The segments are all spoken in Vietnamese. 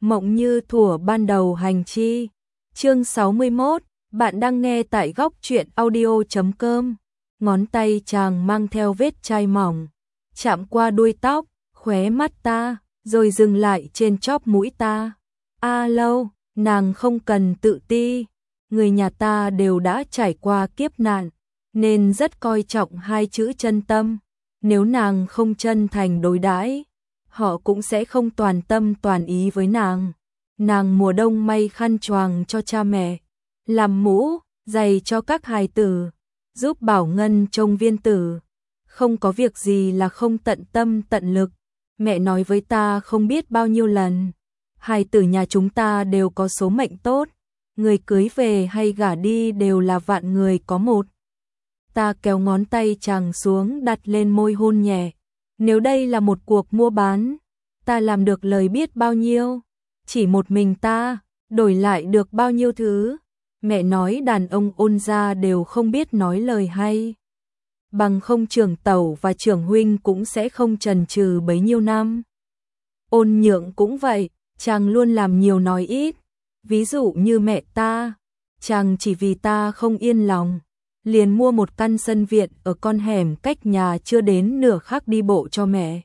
Mộng như thuở ban đầu hành chi. Chương 61, bạn đang nghe tại góc truyện audio.com. Ngón tay chàng mang theo vết chai mỏng, chạm qua đuôi tóc, khóe mắt ta, rồi dừng lại trên chóp mũi ta. Lâu, nàng không cần tự ti, người nhà ta đều đã trải qua kiếp nạn, nên rất coi trọng hai chữ chân tâm. Nếu nàng không chân thành đối đãi, họ cũng sẽ không toàn tâm toàn ý với nàng. Nàng mùa đông may khăn choàng cho cha mẹ, làm mũ, giày cho các hài tử, giúp Bảo Ngân trông Viên Tử. Không có việc gì là không tận tâm tận lực. Mẹ nói với ta không biết bao nhiêu lần, hài tử nhà chúng ta đều có số mệnh tốt, người cưới về hay gả đi đều là vạn người có một. Ta kéo ngón tay chàng xuống đặt lên môi hôn nhẹ. Nếu đây là một cuộc mua bán, ta làm được lời biết bao nhiêu, chỉ một mình ta, đổi lại được bao nhiêu thứ. Mẹ nói đàn ông Ôn gia đều không biết nói lời hay, bằng không Trưởng tẩu và Trưởng huynh cũng sẽ không chần chừ bấy nhiêu năm. Ôn Nhượng cũng vậy, chàng luôn làm nhiều nói ít. Ví dụ như mẹ ta, chàng chỉ vì ta không yên lòng, liền mua một căn sân viện ở con hẻm cách nhà chưa đến nửa khắc đi bộ cho mẹ.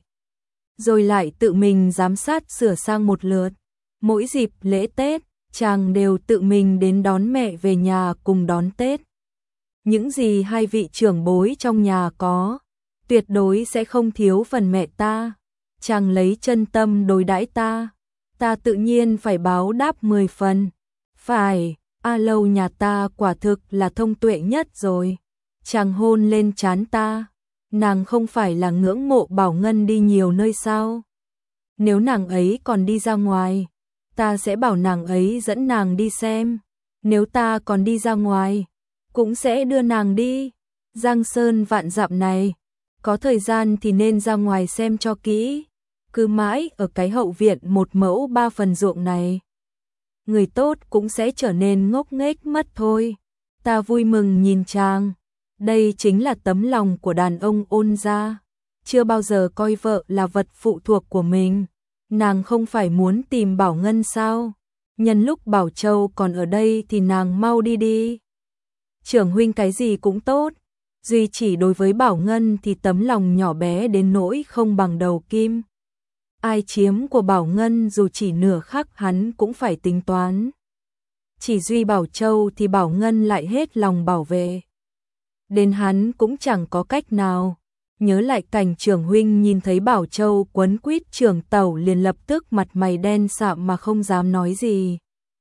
Rồi lại tự mình giám sát sửa sang một lượt. Mỗi dịp lễ Tết, chàng đều tự mình đến đón mẹ về nhà cùng đón Tết. Những gì hai vị trưởng bối trong nhà có, tuyệt đối sẽ không thiếu phần mẹ ta. Chàng lấy chân tâm đối đãi ta, ta tự nhiên phải báo đáp 10 phần. Phải, Lâu nhà ta quả thực là thông tuệ nhất rồi. Chàng hôn lên trán ta. Nàng không phải là ngưỡng mộ Bảo Ngân đi nhiều nơi sao? Nếu nàng ấy còn đi ra ngoài, ta sẽ bảo nàng ấy dẫn nàng đi xem. Nếu ta còn đi ra ngoài, cũng sẽ đưa nàng đi. Giang sơn vạn dặm này, có thời gian thì nên ra ngoài xem cho kỹ. Cứ mãi ở cái hậu viện 1 mẫu 3 phần ruộng này, người tốt cũng sẽ trở nên ngốc nghếch mất thôi. Ta vui mừng nhìn chàng. Đây chính là tấm lòng của đàn ông Ôn gia, chưa bao giờ coi vợ là vật phụ thuộc của mình. Nàng không phải muốn tìm Bảo Ngân sao? Nhân lúc Bảo Châu còn ở đây thì nàng mau đi đi. Trưởng huynh cái gì cũng tốt, duy chỉ đối với Bảo Ngân thì tấm lòng nhỏ bé đến nỗi không bằng đầu kim. Ai chiếm của Bảo Ngân dù chỉ nửa khắc hắn cũng phải tính toán. Chỉ duy Bảo Châu thì Bảo Ngân lại hết lòng bảo vệ. Đến hắn cũng chẳng có cách nào. Nhớ lại cảnh Trưởng huynh nhìn thấy Bảo Châu quấn quýt Trưởng tẩu liền lập tức mặt mày đen sạm mà không dám nói gì.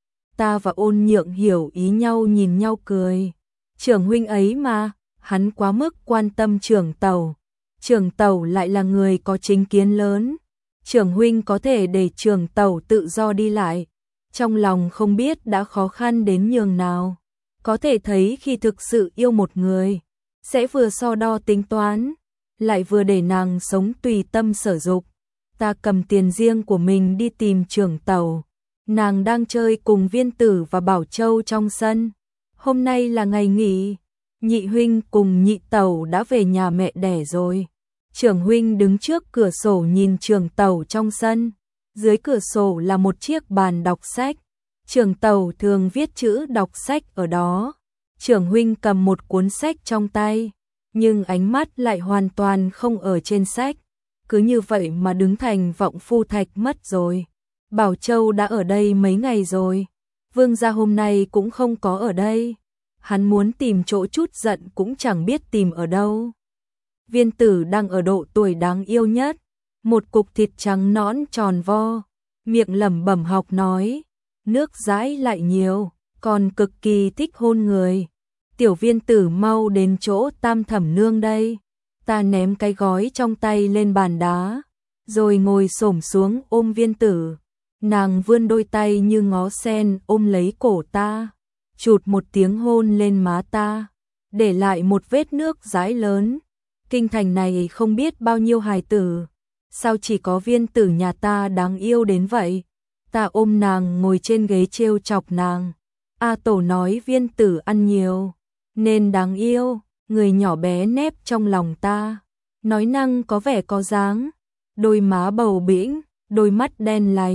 Ta và Ôn Nhượng hiểu ý nhau nhìn nhau cười. Trưởng huynh ấy mà, hắn quá mức quan tâm Trưởng tẩu. Trưởng tẩu lại là người có chính kiến lớn. Trưởng huynh có thể để Trưởng tẩu tự do đi lại, trong lòng không biết đã khó khăn đến nhường nào. Có thể thấy khi thực sự yêu một người, sẽ vừa so đo tính toán, lại vừa để nàng sống tùy tâm sở dục. Ta cầm tiền riêng của mình đi tìm Trưởng tẩu. Nàng đang chơi cùng Viên Tử và Bảo Châu trong sân. Hôm nay là ngày nghỉ, nhị huynh cùng nhị tẩu đã về nhà mẹ đẻ rồi. Trưởng huynh đứng trước cửa sổ nhìn Trưởng tẩu trong sân. Dưới cửa sổ là một chiếc bàn đọc sách. Trưởng tẩu thường viết chữ đọc sách ở đó. Trưởng huynh cầm một cuốn sách trong tay, nhưng ánh mắt lại hoàn toàn không ở trên sách. Cứ như vậy mà đứng thành vọng phu thạch mất rồi. Bảo Châu đã ở đây mấy ngày rồi. Vương gia hôm nay cũng không có ở đây. Hắn muốn tìm chỗ chút giận cũng chẳng biết tìm ở đâu. Viên Tử đang ở độ tuổi đáng yêu nhất, một cục thịt trắng nõn tròn vo, miệng lẩm bẩm học nói, nước dãi lại nhiều, còn cực kỳ thích hôn người. Tiểu Viên Tử mau đến chỗ Tam Thẩm nương đây. Ta ném cái gói trong tay lên bàn đá, rồi ngồi xổm xuống ôm Viên Tử. Nàng vươn đôi tay như ngó sen ôm lấy cổ ta, chụt một tiếng hôn lên má ta, để lại một vết nước dãi lớn. Kinh thành này không biết bao nhiêu hài tử, sao chỉ có Viên Tử nhà ta đáng yêu đến vậy. Ta ôm nàng ngồi trên ghế trêu chọc nàng. Tổ nói Viên Tử ăn nhiều nên đáng yêu. Người nhỏ bé nép trong lòng ta, nói năng có vẻ có dáng, đôi má bầu bĩnh, đôi mắt đen láy,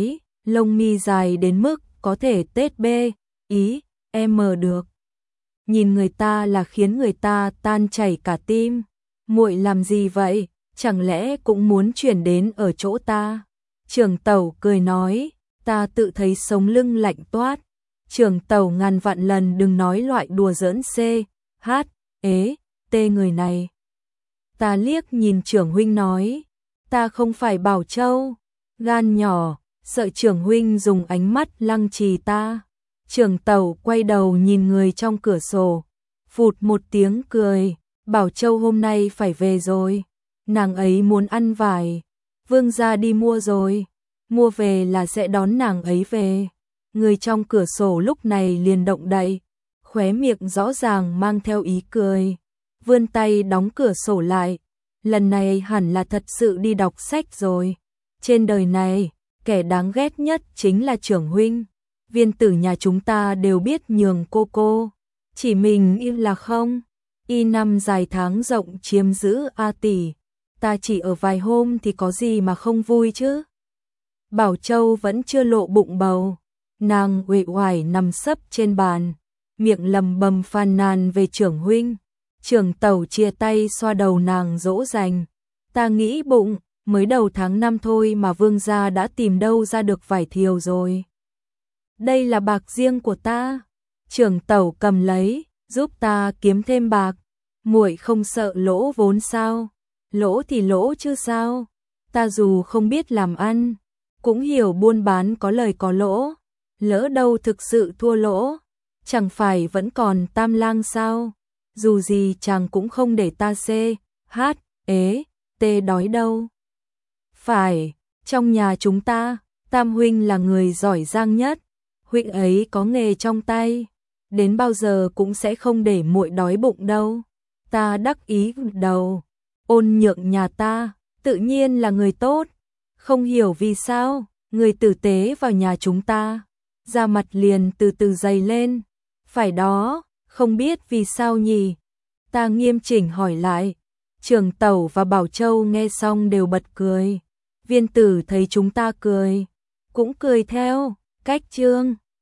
lông mi dài đến mức có thể tết B, ý, M được. Nhìn người ta là khiến người ta tan chảy cả tim. Muội làm gì vậy? Chẳng lẽ cũng muốn chuyển đến ở chỗ ta? Trưởng tẩu cười nói, ta tự thấy sống lưng lạnh toát. Trưởng tẩu ngàn vạn lần đừng nói loại đùa giỡn C, H, ế, T người này. Ta liếc nhìn trưởng huynh nói, ta không phải Bảo Châu, gan nhỏ, sợ trưởng huynh dùng ánh mắt lăng trì ta. Trưởng tẩu quay đầu nhìn người trong cửa sổ, phụt một tiếng cười, Bảo Châu hôm nay phải về rồi, nàng ấy muốn ăn vải, vương gia đi mua rồi, mua về là sẽ đón nàng ấy về. Người trong cửa sổ lúc này liền động đậy, khóe miệng rõ ràng mang theo ý cười, vươn tay đóng cửa sổ lại, lần này hẳn là thật sự đi đọc sách rồi. Trên đời này, kẻ đáng ghét nhất chính là trưởng huynh. Viên tử nhà chúng ta đều biết nhường cô, chỉ mình im là không. Y năm dài tháng rộng chiếm giữ A tỷ, ta chỉ ở vài hôm thì có gì mà không vui chứ. Bảo Châu vẫn chưa lộ bụng bầu, nàng uể oải nằm sấp trên bàn, miệng lầm bầm phàn nàn về trưởng huynh. Trưởng tẩu chia tay xoa đầu nàng dỗ dành, ta nghĩ bụng, mới đầu tháng 5 thôi mà vương gia đã tìm đâu ra được vải thiều rồi. Đây là bạc riêng của ta. Trưởng tẩu cầm lấy, giúp ta kiếm thêm bạc. Muội không sợ lỗ vốn sao? Lỗ thì lỗ chứ sao? Ta dù không biết làm ăn, cũng hiểu buôn bán có lời có lỗ. Lỡ đâu thực sự thua lỗ, chẳng phải vẫn còn Tam Lang sao? Dù gì chàng cũng không để ta C, H, ế, T đói đâu. Phải, trong nhà chúng ta, Tam huynh là người giỏi giang nhất. Huynh ấy có nghề trong tay, đến bao giờ cũng sẽ không để muội đói bụng đâu. Ta đắc ý đầu, Ôn Nhượng nhà ta, tự nhiên là người tốt. Không hiểu vì sao, người tử tế vào nhà chúng ta, da mặt liền từ từ dày lên. Phải đó, không biết vì sao nhỉ? Ta nghiêm chỉnh hỏi lại. Trưởng tẩu và Bảo Châu nghe xong đều bật cười. Viên tử thấy chúng ta cười, cũng cười theo. Cách chương